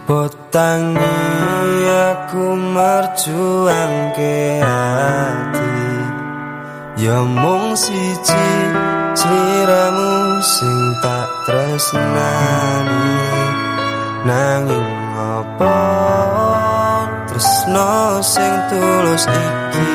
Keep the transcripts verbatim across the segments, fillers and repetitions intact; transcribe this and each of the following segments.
Botangi aku merjuangke hati, ya mung siji sliramu sing tak tresnani. Nanging apa tresno sing tulus iki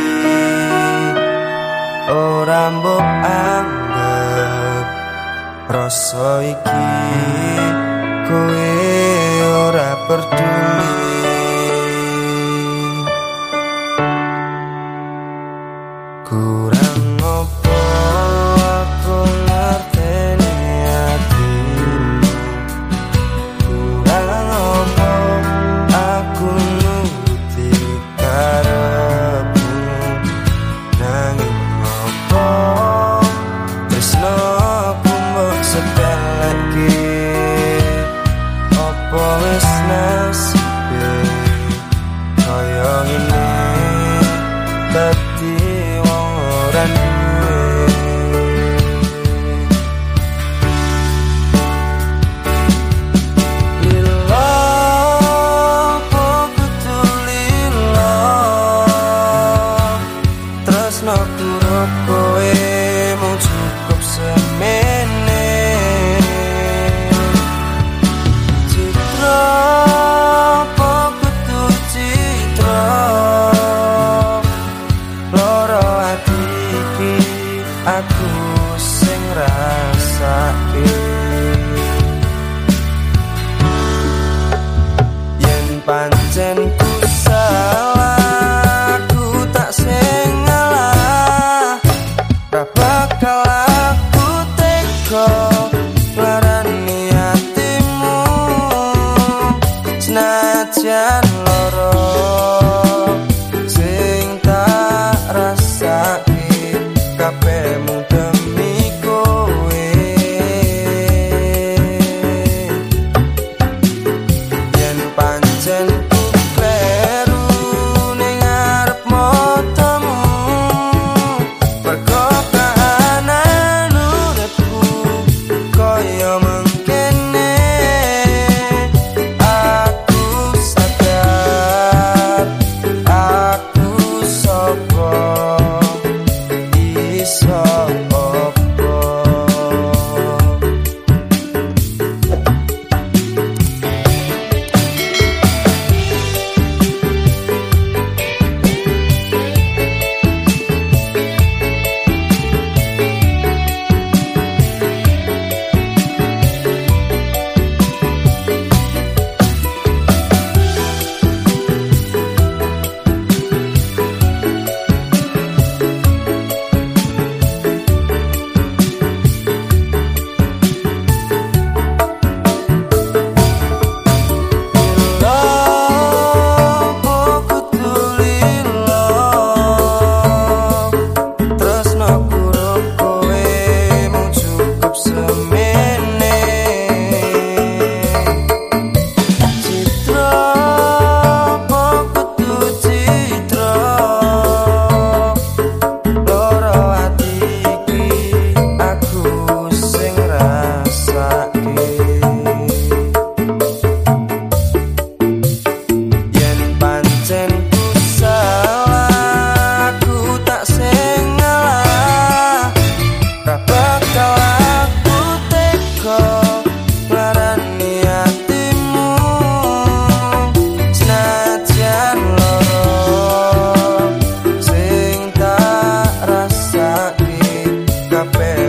ora mbok anggap rasa iki kowe ora peduli. Kurang apa aku ngerteni hatimu, kurang apa aku nuruti karepmu. Nanging apa tresnoku mbok sepeleke, apa wis nasibe kaya ngene dadi wong ora duwe. Lila apa kudu lila, tresnoku karo kowe mung cukup semene. Aku sing rasake yen pancen ku salah, aku tak sing ngalah. Ra bakal aku tega nglarani atimu, senajan loro sing tak rasake kabehmu demi kowe. Yen pancen ku kleru ning arep matamu, mergo kahanan uripku kaya mengkene. Aku sadar aku sapa iso capek.